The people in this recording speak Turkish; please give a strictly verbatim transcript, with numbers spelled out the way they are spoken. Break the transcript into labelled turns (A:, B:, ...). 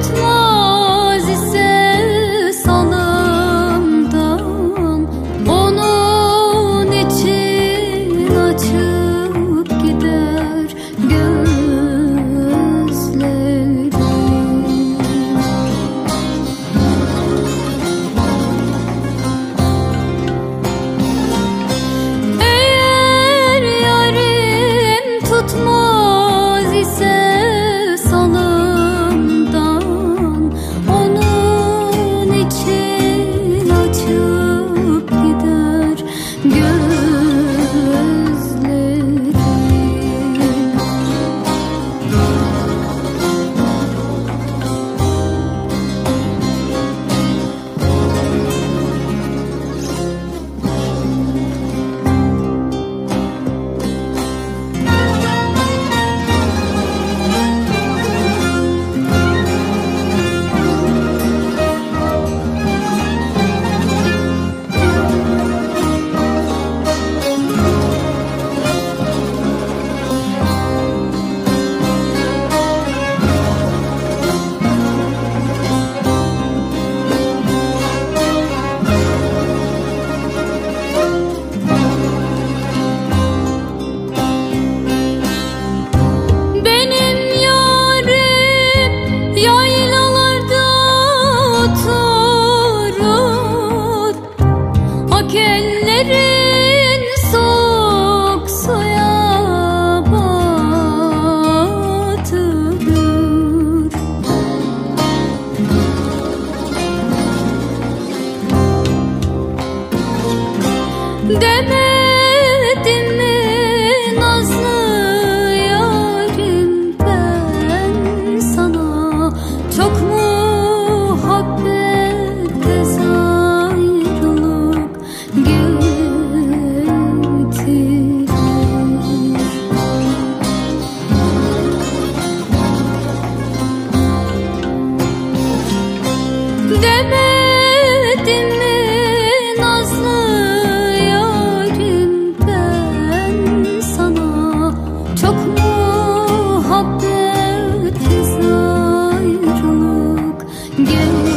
A: tutmaz ise salımdan, onun için açıp gider gözlerim. Eğer yarim tutmaz ise salımdan, onun için açıp gider gözlerim. Benim yarim yaylalarda oturur, ak ellerin soğuk suya batırır. Demedim mi nazlı yarim, ben sana çok muhabbete ayrılık getirir. Demedim mi nazlı yarim, ben sana çok muhabbete ayrılık getirir.